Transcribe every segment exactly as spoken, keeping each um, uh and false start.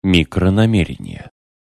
Микронамерения.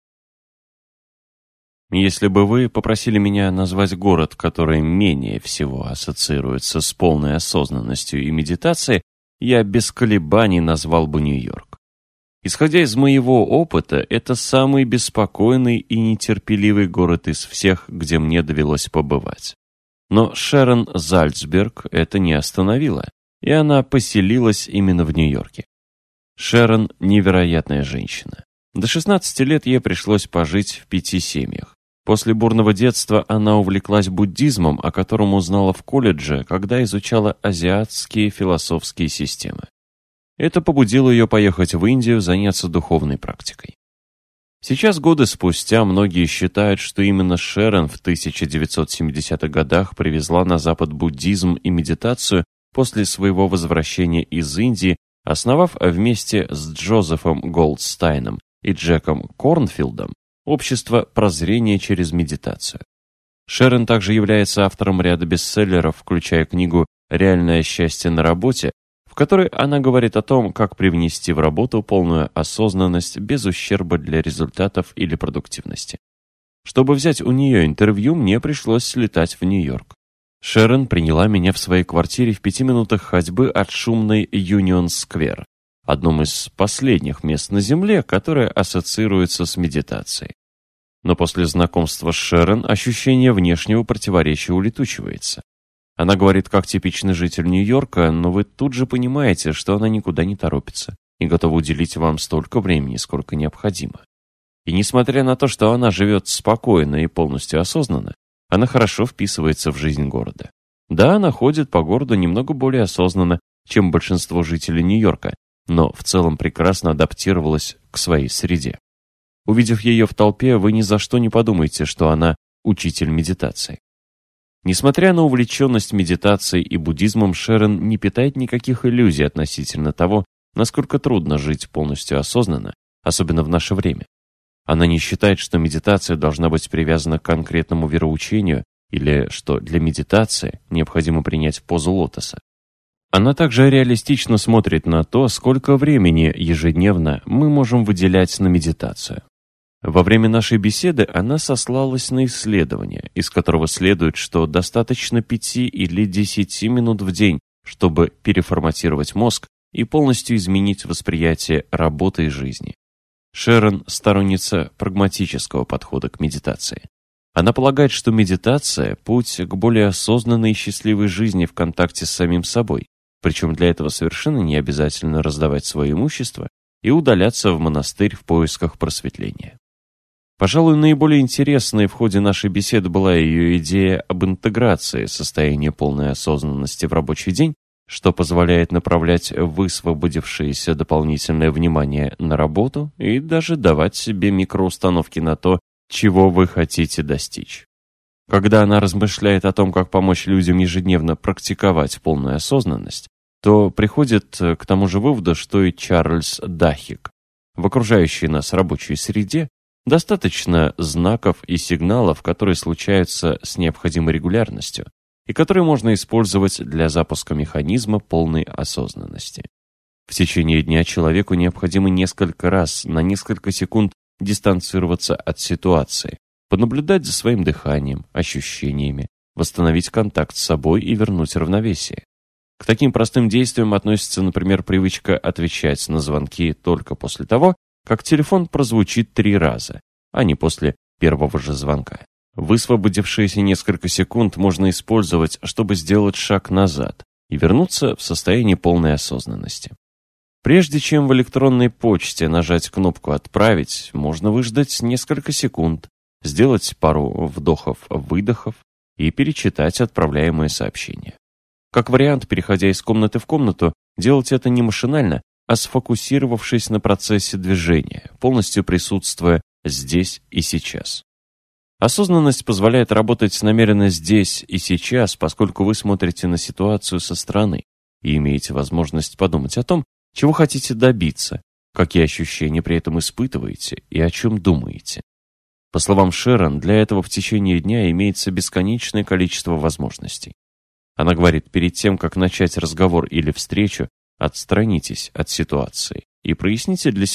Если бы вы попросили меня назвать город, который менее всего ассоциируется с полной осознанностью и медитацией, я без колебаний назвал бы Нью-Йорк. Исходя из моего опыта, это самый беспокойный и нетерпеливый город из всех, где мне довелось побывать. Но Шерон Зальцберг это не остановило, и она поселилась именно в Нью-Йорке. Шерон – невероятная женщина. До шестнадцати лет ей пришлось пожить в пяти семьях. После бурного детства она увлеклась буддизмом, о котором узнала в колледже, когда изучала азиатские философские системы. Это побудило ее поехать в Индию, заняться духовной практикой. Сейчас, годы спустя, многие считают, что именно Шерон в тысяча девятьсот семидесятых годах привезла на Запад буддизм и медитацию после своего возвращения из Индии, основав вместе с Джозефом Голдстайном и Джеком Корнфилдом общество прозрения через медитацию. Шерон также является автором ряда бестселлеров, включая книгу «Реальное счастье на работе», в которой она говорит о том, как привнести в работу полную осознанность без ущерба для результатов или продуктивности. Чтобы взять у нее интервью, мне пришлось слетать в Нью-Йорк. Шерон приняла меня в своей квартире в пяти минутах ходьбы от шумной Юнион-сквер, одном из последних мест на Земле, которое ассоциируется с медитацией. Но после знакомства с Шерон ощущение внешнего противоречия улетучивается. Она говорит как типичный житель Нью-Йорка, но вы тут же понимаете, что она никуда не торопится и готова уделить вам столько времени, сколько необходимо. И несмотря на то, что она живет спокойно и полностью осознанно, она хорошо вписывается в жизнь города. Да, она ходит по городу немного более осознанно, чем большинство жителей Нью-Йорка, но в целом прекрасно адаптировалась к своей среде. Увидев ее в толпе, вы ни за что не подумаете, что она учитель медитации. Несмотря на увлеченность медитацией и буддизмом, Шерон не питает никаких иллюзий относительно того, насколько трудно жить полностью осознанно, особенно в наше время. Она не считает, что медитация должна быть привязана к конкретному вероучению или что для медитации необходимо принять позу лотоса. Она также реалистично смотрит на то, сколько времени ежедневно мы можем выделять на медитацию. Во время нашей беседы она сослалась на исследование, из которого следует, что достаточно пяти или десяти минут в день, чтобы переформатировать мозг и полностью изменить восприятие работы и жизни. Шерон – сторонница прагматического подхода к медитации. Она полагает, что медитация – путь к более осознанной и счастливой жизни в контакте с самим собой, причем для этого совершенно не обязательно раздавать свое имущество и удаляться в монастырь в поисках просветления. Пожалуй, наиболее интересной в ходе нашей беседы была ее идея об интеграции состояния полной осознанности в рабочий день, что позволяет направлять высвободившееся дополнительное внимание на работу и даже давать себе микроустановки на то, чего вы хотите достичь. Когда она размышляет о том, как помочь людям ежедневно практиковать полную осознанность, то приходит к тому же выводу, что и Чарльз Дахик. В окружающей нас рабочей среде достаточно знаков и сигналов, которые случаются с необходимой регулярностью и которые можно использовать для запуска механизма полной осознанности. В течение дня человеку необходимо несколько раз, на несколько секунд дистанцироваться от ситуации, понаблюдать за своим дыханием, ощущениями, восстановить контакт с собой и вернуть равновесие. К таким простым действиям относится, например, привычка отвечать на звонки только после того, как телефон прозвучит три раза, а не после первого же звонка. Высвободившиеся несколько секунд можно использовать, чтобы сделать шаг назад и вернуться в состояние полной осознанности. Прежде чем в электронной почте нажать кнопку «Отправить», можно выждать несколько секунд, сделать пару вдохов-выдохов и перечитать отправляемое сообщение. Как вариант, переходя из комнаты в комнату, делать это не машинально, а сфокусировавшись на процессе движения, полностью присутствуя здесь и сейчас. Осознанность позволяет работать намеренно здесь и сейчас, поскольку вы смотрите на ситуацию со стороны и имеете возможность подумать о том, чего хотите добиться, какие ощущения при этом испытываете и о чем думаете. По словам Шерон, для этого в течение дня имеется бесконечное количество возможностей. Она говорит, перед тем, как начать разговор или встречу, отстранитесь от ситуации и проясните для себя,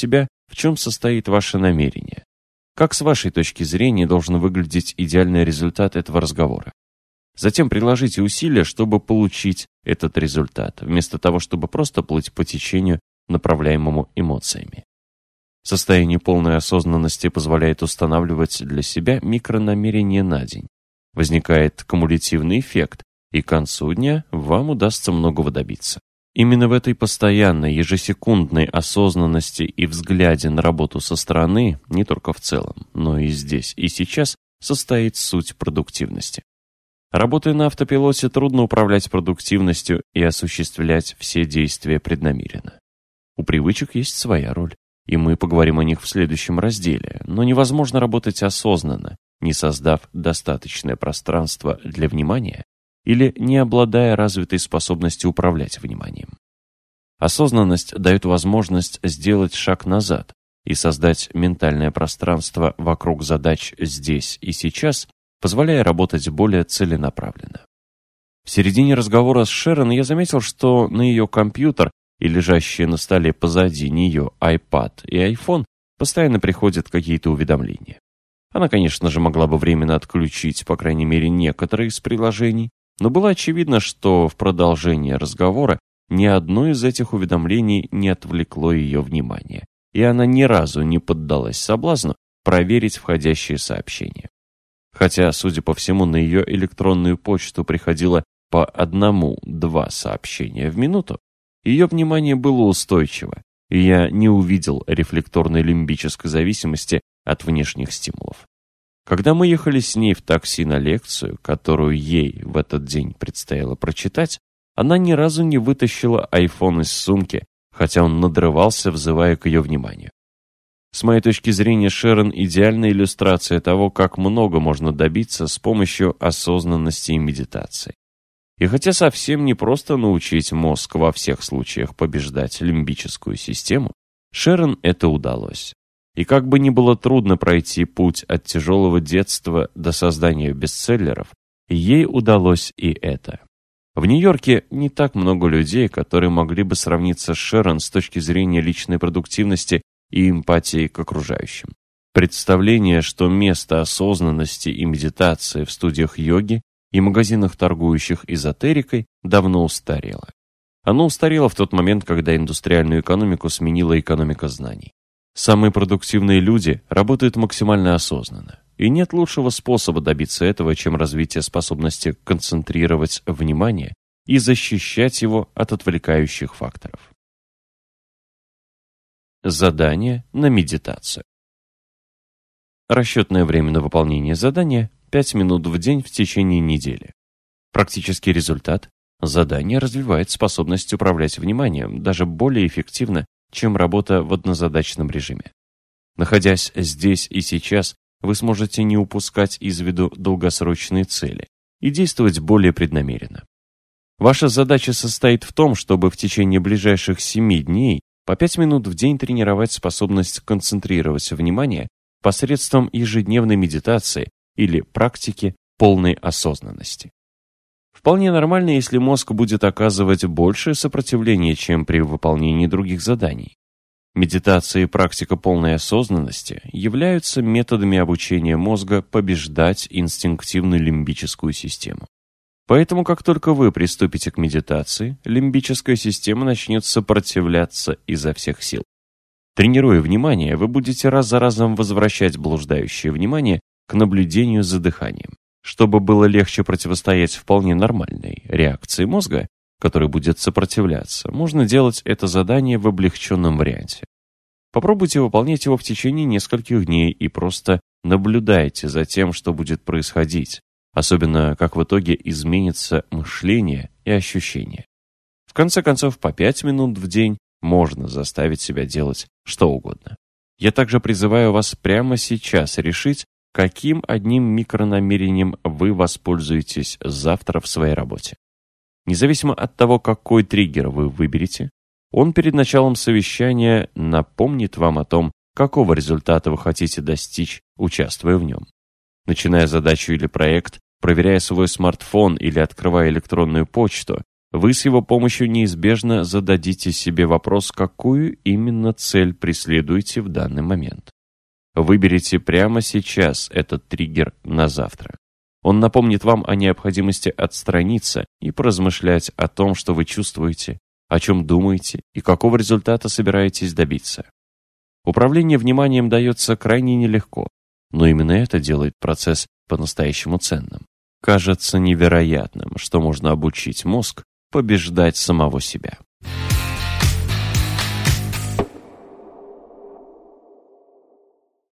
в чем состоит ваше намерение. Как с вашей точки зрения должен выглядеть идеальный результат этого разговора? Затем приложите усилия, чтобы получить этот результат, вместо того, чтобы просто плыть по течению, направляемому эмоциями. Состояние полной осознанности позволяет устанавливать для себя микронамерения на день. Возникает кумулятивный эффект, и к концу дня вам удастся многого добиться. Именно в этой постоянной, ежесекундной осознанности и взгляде на работу со стороны, не только в целом, но и здесь, и сейчас, состоит суть продуктивности. Работая на автопилоте, трудно управлять продуктивностью и осуществлять все действия преднамеренно. У привычек есть своя роль, и мы поговорим о них в следующем разделе, но невозможно работать осознанно, не создав достаточное пространство для внимания или не обладая развитой способностью управлять вниманием. Осознанность дает возможность сделать шаг назад и создать ментальное пространство вокруг задач здесь и сейчас, позволяя работать более целенаправленно. В середине разговора с Шерон я заметил, что на ее компьютер и лежащие на столе позади нее iPad и iPhone постоянно приходят какие-то уведомления. Она, конечно же, могла бы временно отключить, по крайней мере, некоторые из приложений, но было очевидно, что в продолжении разговора ни одно из этих уведомлений не отвлекло ее внимание, и она ни разу не поддалась соблазну проверить входящие сообщения. Хотя, судя по всему, на ее электронную почту приходило по одному-два сообщения в минуту, ее внимание было устойчиво, и я не увидел рефлекторной лимбической зависимости от внешних стимулов. Когда мы ехали с ней в такси на лекцию, которую ей в этот день предстояло прочитать, она ни разу не вытащила iPhone из сумки, хотя он надрывался, взывая к ее вниманию. С моей точки зрения, Шерон – идеальная иллюстрация того, как много можно добиться с помощью осознанности и медитации. И хотя совсем не просто научить мозг во всех случаях побеждать лимбическую систему, Шерон это удалось. И как бы ни было трудно пройти путь от тяжелого детства до создания бестселлеров, ей удалось и это. В Нью-Йорке не так много людей, которые могли бы сравниться с Шерон с точки зрения личной продуктивности и эмпатии к окружающим. Представление, что место осознанности и медитации в студиях йоги и магазинах, торгующих эзотерикой, давно устарело. Оно устарело в тот момент, когда индустриальную экономику сменила экономика знаний. Самые продуктивные люди работают максимально осознанно. И нет лучшего способа добиться этого, чем развитие способности концентрировать внимание и защищать его от отвлекающих факторов. Задание на медитацию. Расчетное время на выполнение задания – пять минут в день в течение недели. Практический результат – задание развивает способность управлять вниманием даже более эффективно, чем работа в однозадачном режиме. Находясь здесь и сейчас, вы сможете не упускать из виду долгосрочные цели и действовать более преднамеренно. Ваша задача состоит в том, чтобы в течение ближайших семи дней по пять минут в день тренировать способность концентрировать внимание посредством ежедневной медитации или практики полной осознанности. Вполне нормально, если мозг будет оказывать большее сопротивление, чем при выполнении других заданий. Медитация и практика полной осознанности являются методами обучения мозга побеждать инстинктивную лимбическую систему. Поэтому, как только вы приступите к медитации, лимбическая система начнет сопротивляться изо всех сил. Тренируя внимание, вы будете раз за разом возвращать блуждающее внимание к наблюдению за дыханием. Чтобы было легче противостоять вполне нормальной реакции мозга, который будет сопротивляться, можно делать это задание в облегченном варианте. Попробуйте выполнять его в течение нескольких дней и просто наблюдайте за тем, что будет происходить, особенно как в итоге изменится мышление и ощущения. В конце концов, по пять минут в день можно заставить себя делать что угодно. Я также призываю вас прямо сейчас решить, каким одним микронамерением вы воспользуетесь завтра в своей работе. Независимо от того, какой триггер вы выберете, он перед началом совещания напомнит вам о том, какого результата вы хотите достичь, участвуя в нем. Начиная задачу или проект, проверяя свой смартфон или открывая электронную почту, Вы с его помощью неизбежно зададите себе вопрос, какую именно цель преследуете в данный момент. Выберите прямо сейчас этот триггер на завтра. Он напомнит вам о необходимости отстраниться и поразмышлять о том, что вы чувствуете, о чем думаете и какого результата собираетесь добиться. Управление вниманием дается крайне нелегко, но именно это делает процесс по-настоящему ценным. Кажется невероятным, что можно обучить мозг побеждать самого себя.